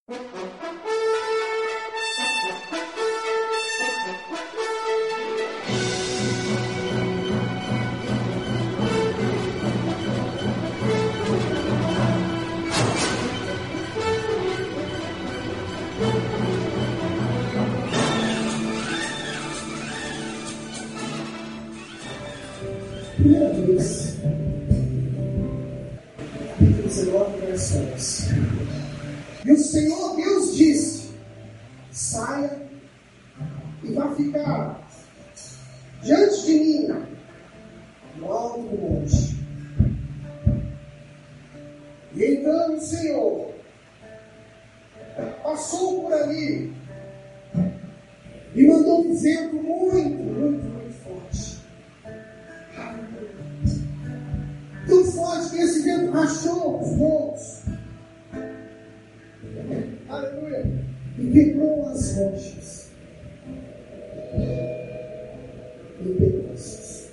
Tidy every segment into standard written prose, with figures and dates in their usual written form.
Primeira vez, capítulo 19, verso 11. E o Senhor Deus disse: saia e vá ficar diante de mim, no alto do monte. E então o Senhor passou por ali e mandou um vento muito forte. Tão forte que esse vento rachou os montes. Aleluia. E quebrou as rochas em pedaços.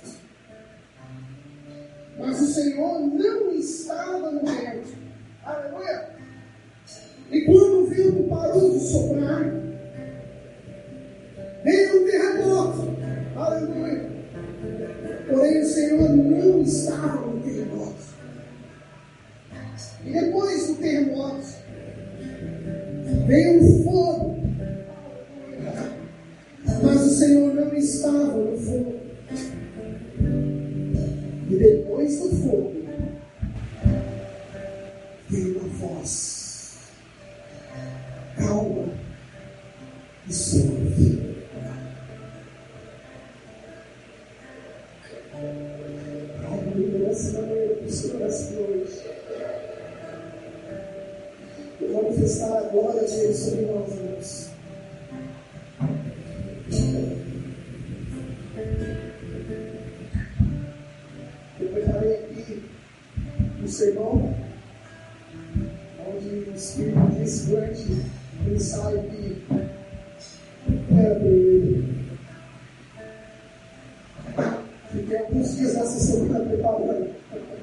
Mas o Senhor não estava no vento. Aleluia. E quando o vento parou de soprar, veio um terremoto. Aleluia. Porém o Senhor não estava no terremoto. E depois do terremoto, veio um fogo. Mas o Senhor não estava no fogo. E depois do fogo, veio uma voz calma e suave. Nessa manhã, nessa noite, eu vou manifestar a glória de Deus sobre nós, irmãos. Eu preparei aqui um sermão onde o Espírito disse durante o ensaio que era para ele. Fiquei alguns dias nessa semana preparando.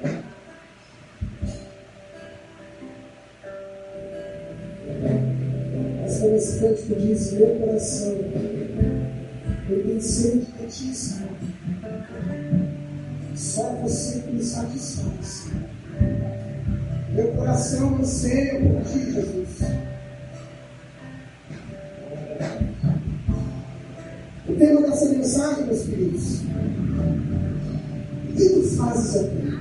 Mas como esse cântico diz, meu coração, ele tem sede de ti, Senhor. Só você que me satisfaz. Meu coração anseia por ti, Jesus. O tema dessa mensagem, meus queridos: o que tu fazes aqui?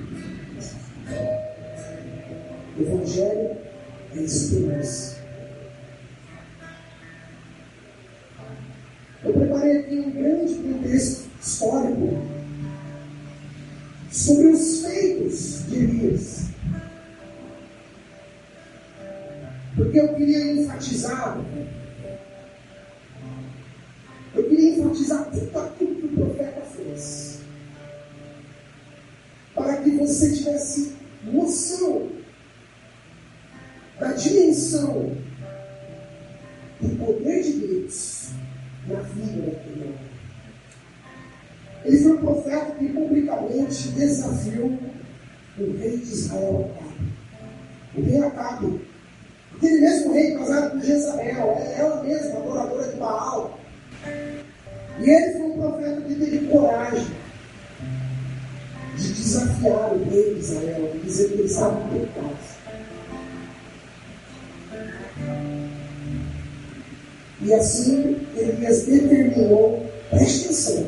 O Evangelho é esperança. Eu preparei aqui um grande contexto histórico sobre os feitos de Elias. Porque eu queria enfatizar tudo aquilo que o profeta fez, para que você tivesse noção da dimensão do poder de Deus na vida daquele homem. Ele foi um profeta que publicamente desafiou o rei de Israel, Acabe. O rei Acabe, aquele mesmo rei casado com Jezabel, ela mesma, adoradora de Baal. E ele foi um profeta que teve coragem de desafiar o rei de Israel, de dizer que ele estava em pecado. E assim Elias determinou, preste atenção,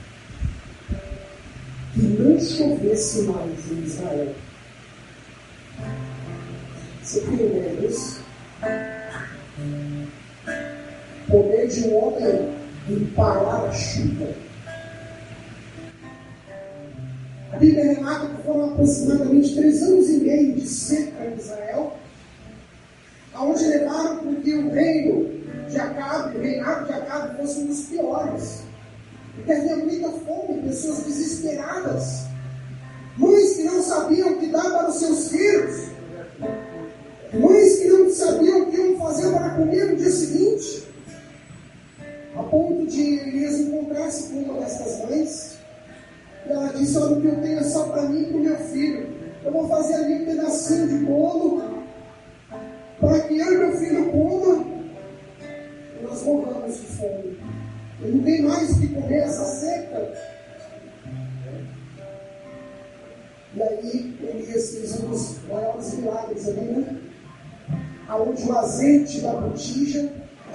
que não chovesse mais em Israel. Você tem ideia disso? O poder de um homem em parar a chuva. A Bíblia relata que foram aproximadamente 3 anos e meio de seca em Israel, aonde levaram com que o reinado de Acabe fosse um dos piores, porque havia muita fome, pessoas desesperadas, mães que não sabiam o que dar para os seus filhos, mães que não sabiam o que iam fazer para comer no dia seguinte, a ponto de Elias encontrar-se com uma dessas mães, e ela disse: olha, o que eu tenho é só para mim e para o meu filho, eu vou fazer ali um pedacinho de bolo, para que eu e meu filho comam, fome. Ele não tem mais o que comer, essa seca. E aí, Elias fez um dos maiores milagres ali, né? Onde o azeite da botija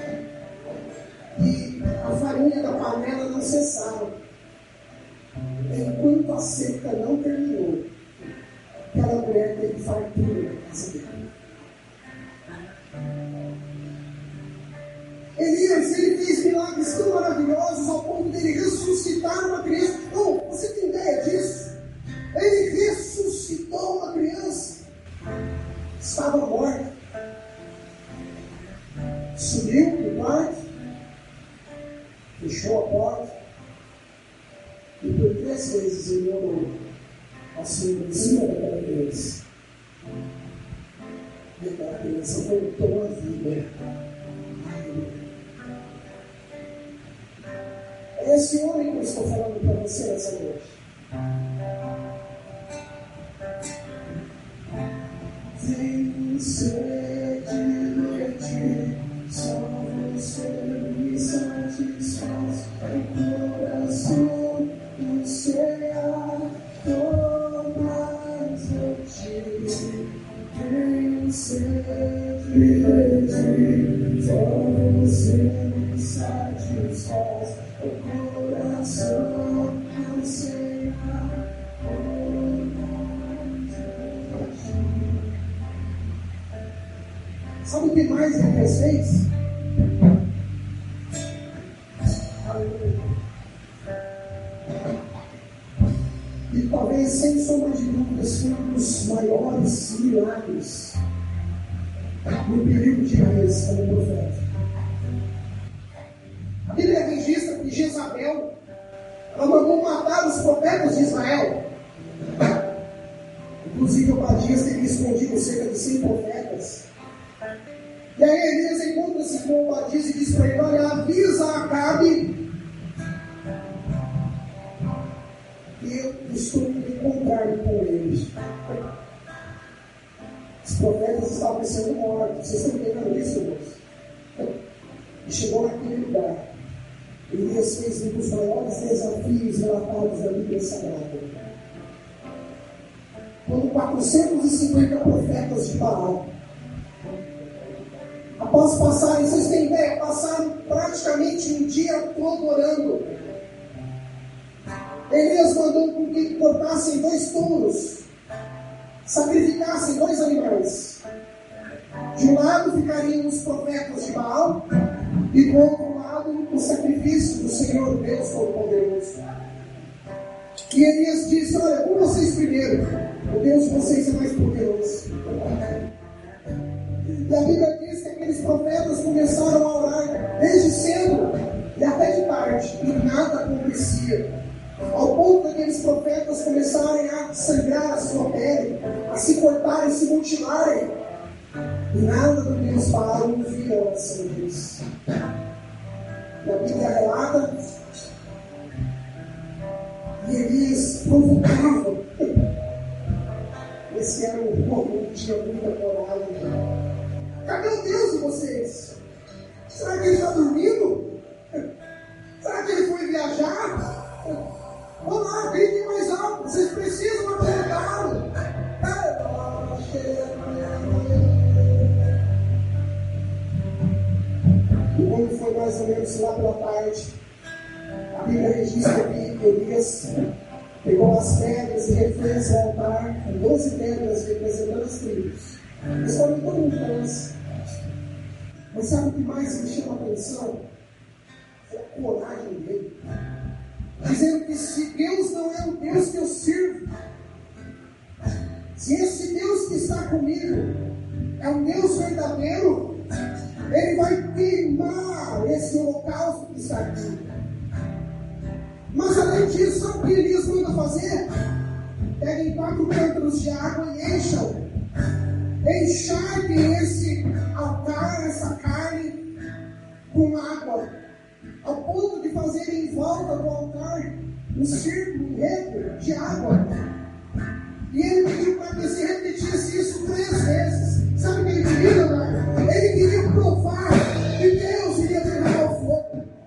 e a farinha da panela não cessaram. Enquanto a seca não terminou, aquela mulher teve fartura na casa dele. Elias, ele fez milagres tão maravilhosos ao ponto de ele ressuscitar uma criança. Não, você tem ideia disso? Ele ressuscitou uma criança. Estava morta. Subiu no quarto, fechou a porta e por 3 vezes ele orou ao Senhor em cima daquela criança. E aquela criança voltou à vida. É esse homem que eu estou falando para você nessa noite. Tenho sede de ti, só você me satisfaz o coração, o céu, todas de ti. Tenho sede de ti, só você me satisfaz o coração, o céu, todas de ti. Sabe o que mais ele fez? E talvez, sem sombra de dúvidas, foi um dos maiores milagres no período de Elias como profeta. A Bíblia registra que Jezabel, ela mandou matar os profetas de Israel. Inclusive, Obadias teria escondido cerca de 100 profetas. E aí Elias encontra-se com Obadias e diz para ele: olha, avisa a Acabe que eu estou me encontrando com eles. Os profetas estavam sendo mortos. Vocês estão entendendo isso, irmãos? E chegou naquele lugar. Elias fez um dos maiores desafios relatados da Bíblia Sagrada. Quando 450 profetas de Baal, após passarem, vocês têm ideia, passaram praticamente um dia todo orando. Elias mandou com que cortassem 2 touros, sacrificassem 2 animais. De um lado ficariam os profetas de Baal, e do outro lado o sacrifício do Senhor Deus Todo-Poderoso. E Elias disse: olha, com vocês primeiro, o Deus de vocês é mais poderoso. E a Bíblia diz que aqueles profetas começaram a orar desde cedo e até de tarde, e nada acontecia. Ao ponto daqueles profetas começarem a sangrar a sua pele, a se cortarem, se mutilarem, e nada do Deus Baal ouvia a oração deles. E a Bíblia relata, e Elias provocava. Esse era um povo que tinha muita coragem. Cadê o Deus de vocês? Será que ele está dormindo? Será que ele foi viajar? Vamos lá, gritem mais alto. Vocês precisam acordá-lo. E quando foi mais ou menos lá pela tarde, a Bíblia registra que Elias pegou as pedras e refez o altar com 12 pedras representando as tribos. Eles foram todo mundo para. Mas sabe o que mais me chama a atenção? Foi a coragem dele. Dizendo que se Deus não é o Deus que eu sirvo, se esse Deus que está comigo é um Deus verdadeiro, Ele vai queimar esse holocausto que está aqui. Mas além disso, sabe o que Elias manda fazer? Peguem 4 cântaros de água e encham. Encharquem esse altar, essa carne, com água, ao ponto de fazerem em volta do altar um círculo, um rego de água. E ele pediu para que se repetisse isso 3 vezes. Sabe o que ele queria, Leonardo? Ele queria provar que Deus iria derramar o fogo.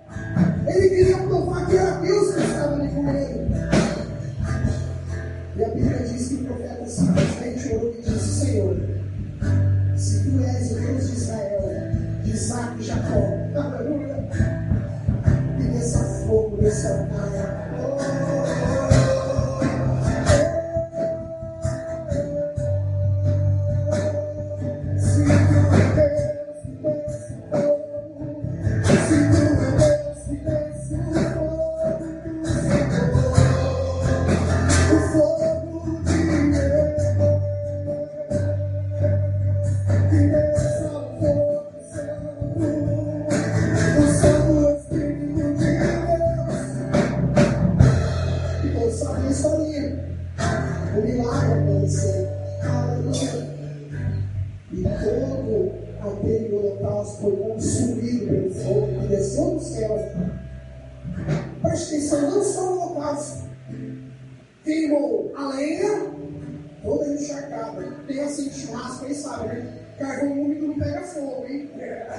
holocausto foi consumido pelo fogo que desceu do céu. Preste atenção, não só o holocausto. Queimou a lenha, toda encharcada. Tem assim de churrasco, aí sabe, né? Carvão úmido não pega fogo, hein?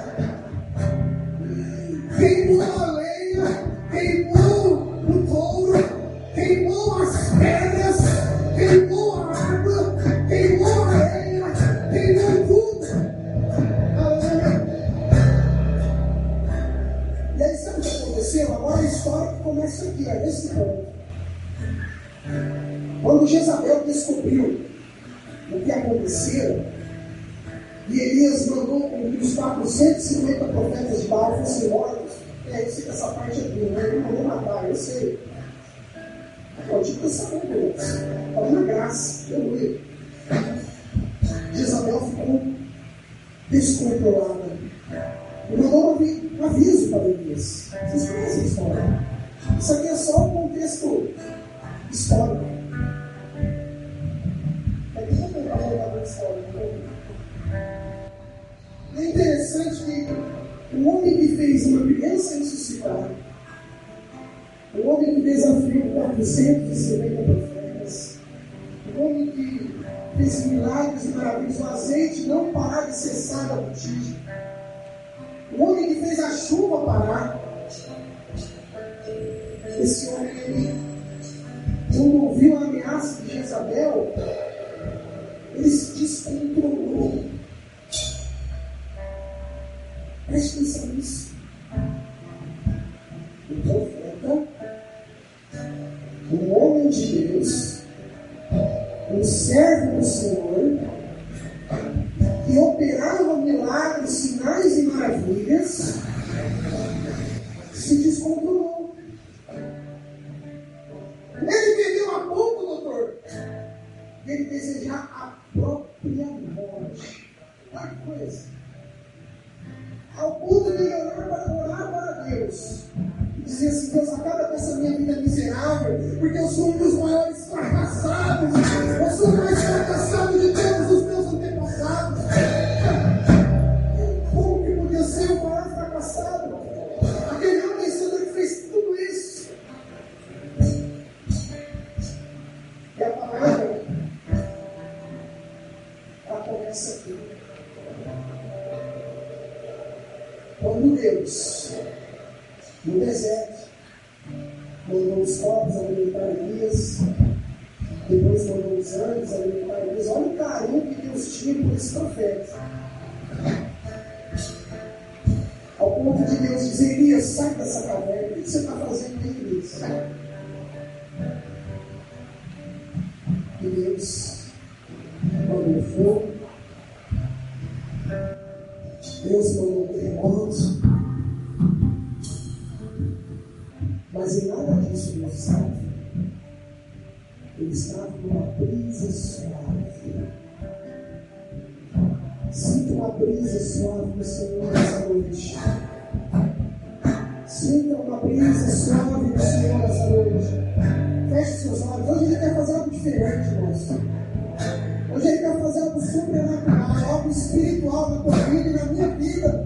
Queimou a lenha, queimou o couro, queimou as pedras, queimou a água, queimou a areia, queimou tudo. E aí sabe o que aconteceu? Agora a história que começa aqui, ó, nesse ponto. Quando Jezabel descobriu o que aconteceu, e Elias mandou com que os 450 profetas de Baal fossem mortos. Eu sei que essa parte aqui, né? Ele mandou matar, eu sei. Eu tive que essa Deus. Estava na graça, aleluia. Jezabel ficou descontrolada. E mandou um aviso para Elias. Vocês conhecem a história? Isso aqui é só um contexto histórico. Aqui não tem valor histórico. É interessante que o homem que fez uma criança ressuscitar, o homem que desafiou 450 profetas, o homem que fez milagres e maravilhas, o azeite não parar de cessar da botija, o homem que fez a chuva parar, esse homem, ele, quando ouviu a ameaça de Jezabel, ele se descontrolou. Preste atenção nisso. O profeta, o homem de Deus, um servo do Senhor, que operava milagres, sinais e maravilhas, se descontrolou. Ele perdeu a ponto, doutor, de ele desejar a própria morte. Olha que coisa. Ao ponto de orar para Deus e dizer assim: Deus, acaba com essa minha vida miserável, porque eu sou um dos maiores fracassados, eu sou o mais fracassado de todos os meus antepassados. Como que podia ser o maior fracassado? Aquele homem que fez tudo isso. E a palavra, ela começa aqui. Quando Deus, no deserto, mandou os corpos alimentar Elias, depois mandou os anjos alimentar Elias, olha o carinho que Deus tinha por esse profeta. Ao ponto de Deus dizer: Elias, sai dessa caverna, o que você está fazendo aí, Elias? E Deus mandou fogo. Deus mandou um terremoto, mas em nada disso Deus estava. Ele estava numa brisa suave. Sinta uma brisa suave do Senhor essa noite. Sinta uma brisa suave do Senhor essa noite. Feche seus olhos. Hoje Ele quer fazer algo diferente, irmãos. Hoje Ele quer fazer algo sobrenatural, algo espiritual na tua vida e na minha vida.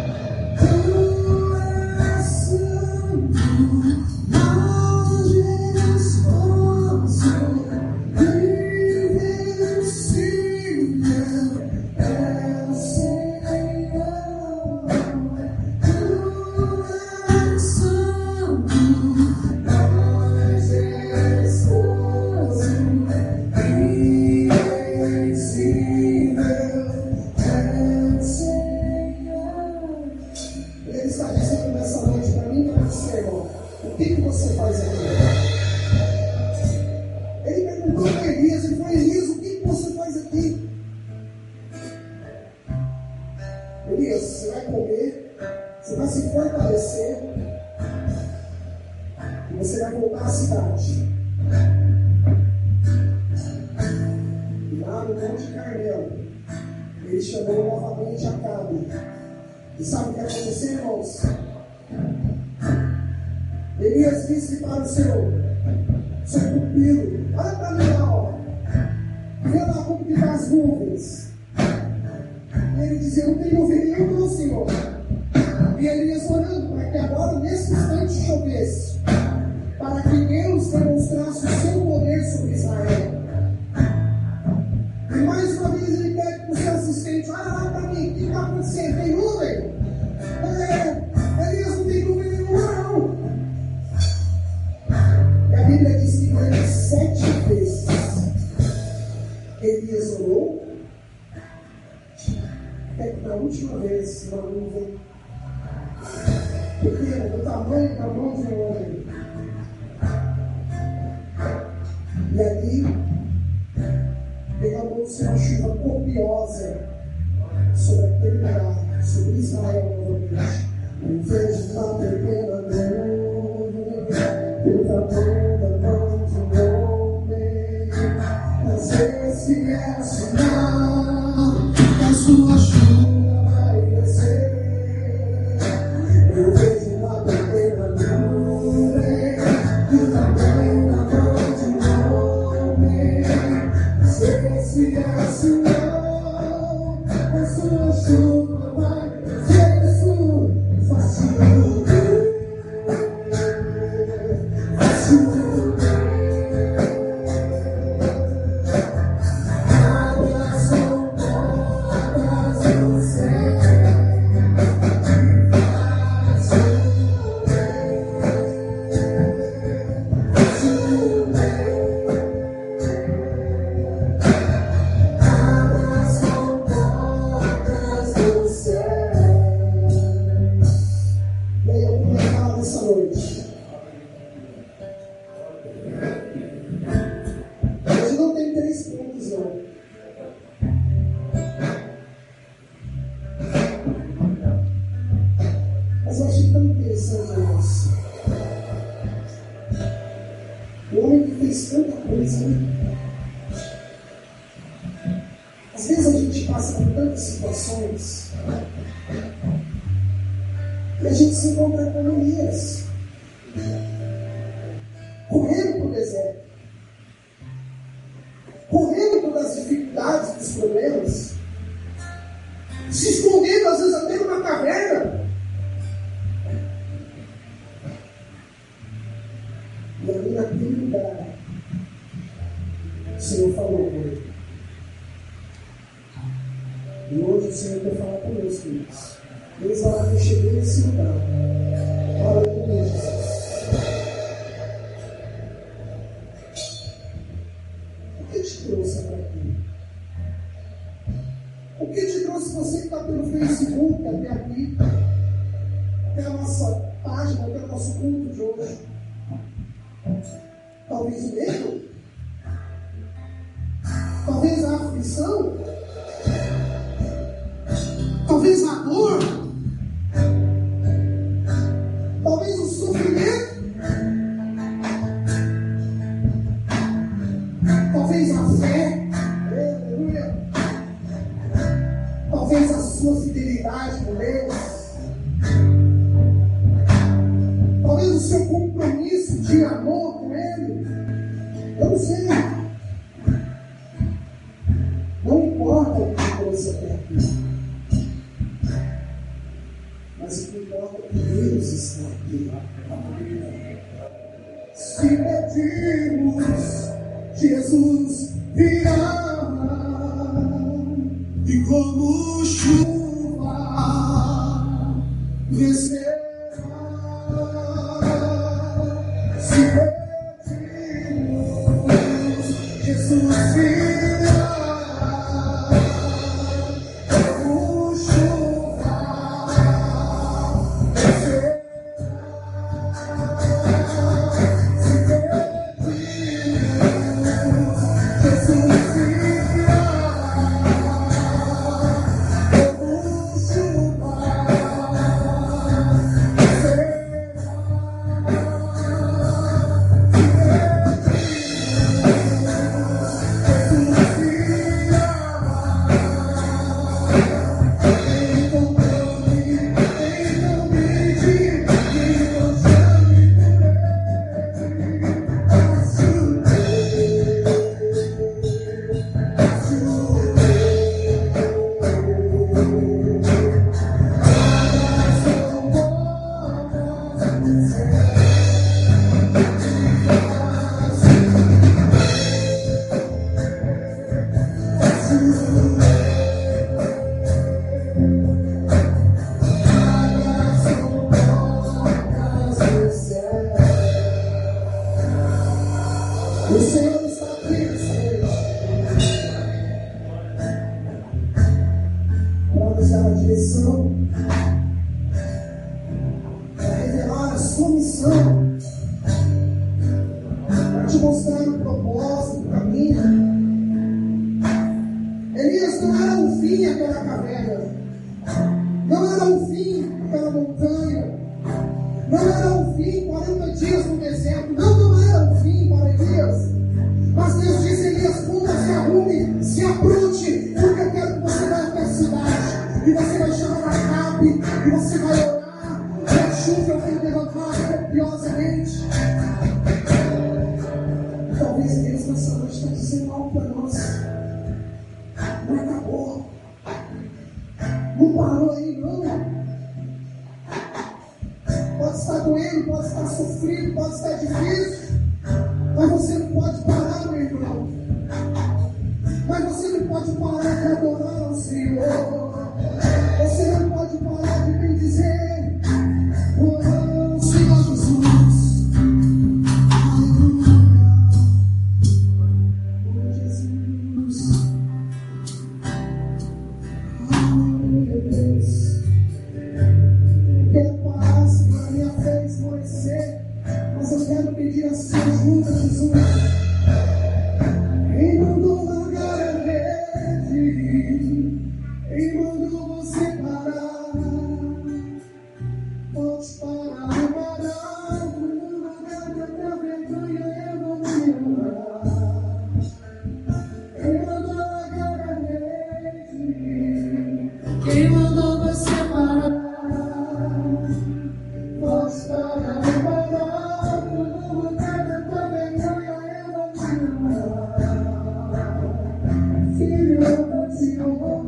E sabe o que aconteceu, irmãos? Elias disse para o seu pupilo: olha para mim lá, ó. Vê lá como que está as nuvens. E ele disse: eu não tenho ovelha nenhuma, Senhor. E Elias orando para que agora, nesse instante, chovesse, para que Deus demonstrasse o seu poder sobre Israel. E mais uma vez ele pede para o seu assistente: olha lá para mim, o que está acontecendo? Tem nuvem? Elias, não tem nuvem nenhuma, não. E a Bíblia diz que durante 7 vezes Elias orou, até que na última vez uma nuvem pequena, do tamanho da mão de um homem. E ali derramou-se uma chuva copiosa sobre aquele lugar, sobre Israel novamente. Eu vejo uma pequena nuvem, pelo tamanho da mão de um homem. Mas esse é o sinal que a sua chuva vai descer. Eu vejo uma pequena nuvem, pelo tamanho da mão de um homem. Mas esse é o sinal que a sua chuva vai descer. Às vezes a gente passa por tantas situações e a gente se encontra com Elias, correndo para o deserto, correndo das dificuldades, dos problemas, se escondendo às vezes até numa caverna. E ali naquele lugar, o Senhor falou com ele. E hoje o Senhor quer falar conosco, queridos. Desde a hora que eu cheguei nesse lugar, aleluia, Jesus. O que te trouxe até aqui? O que te trouxe você que está pelo Facebook até aqui? Até a nossa página, até o nosso culto de hoje? Talvez o medo? Talvez a aflição? Talvez a dor? Talvez o sofrimento? Talvez a fé? Aleluia! Talvez a sua fidelidade com Deus? Talvez o seu compromisso de amor com Ele? Eu não sei. Não importa o que você até aqui. Mas o que importa é que Deus está aqui. Se pedimos, Jesus virá, e como chuva descerá. Se pedimos, Jesus virá. para revelar a sua missão, para te mostrar o propósito, o caminho. Elias não era um fim aquela caverna, não era um fim aquela montanha, não era um fim 40 dias no deserto, não era um fim para Elias. Mas Deus disse: Elias, quando se arrume, se apronte, porque eu quero que você vá até a cidade, e você vai chamar Acabe, e você vai orar, e a chuva vai derramar copiosamente. Talvez Deus nessa noite está dizendo algo para nós. Não acabou, não parou aí, não. Pode estar doendo, pode estar sofrido, pode estar difícil, mas você não pode parar, meu irmão. Mas você não pode parar de adorar ao Senhor. Você não pode parar de bendizer o Senhor Jesus. Aleluia. Oh, Jesus. Aleluia, Deus. Quero parar, Senhor, a minha fé esmorecer, mas eu quero pedir a sua ajuda, Jesus. Quem mandou largar a rede? Quem mandou você parar? Pode parar, parar. No lugar da vergonha eu vou me honrar. Quem mandou largar a rede? Quem mandou você parar? Pode parar, parar. No lugar da vergonha eu vou me honrar. Filho, eu vou te honrar.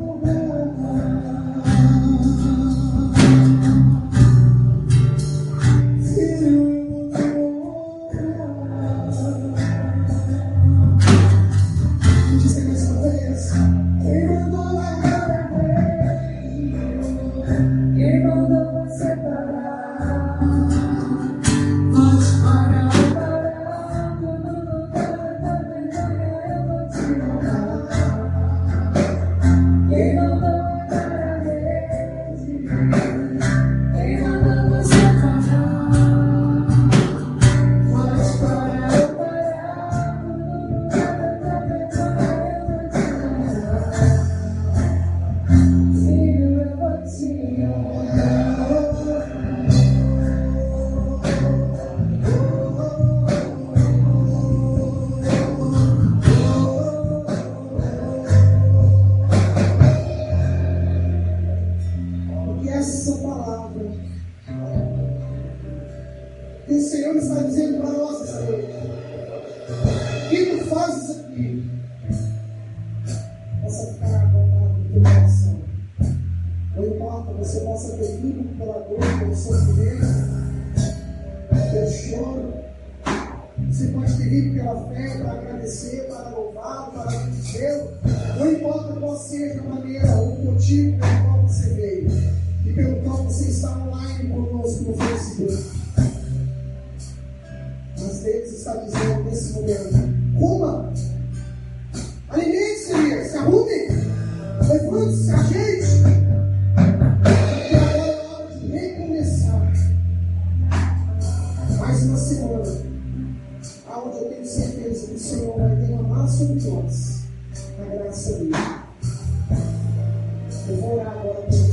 O Senhor está dizendo para nós essa noite: o que tu fazes aqui? Possa ficar acalmado no teu coração. Não importa, você possa ter vindo pela dor, pelo sofrimento, pelo choro. Você pode ter vindo pela fé para agradecer, para louvar, para bendizê-lo. Não importa qual seja a maneira ou o motivo pelo qual você veio e pelo qual você está online conosco no Facebook. Mas Deus está dizendo nesse momento: coma, alimente-se, Elias, se arrume, levante-se, ajeite, porque agora é hora de recomeçar mais uma semana, onde eu tenho certeza que o Senhor vai derramar sobre nós a graça dele. Eu vou orar agora.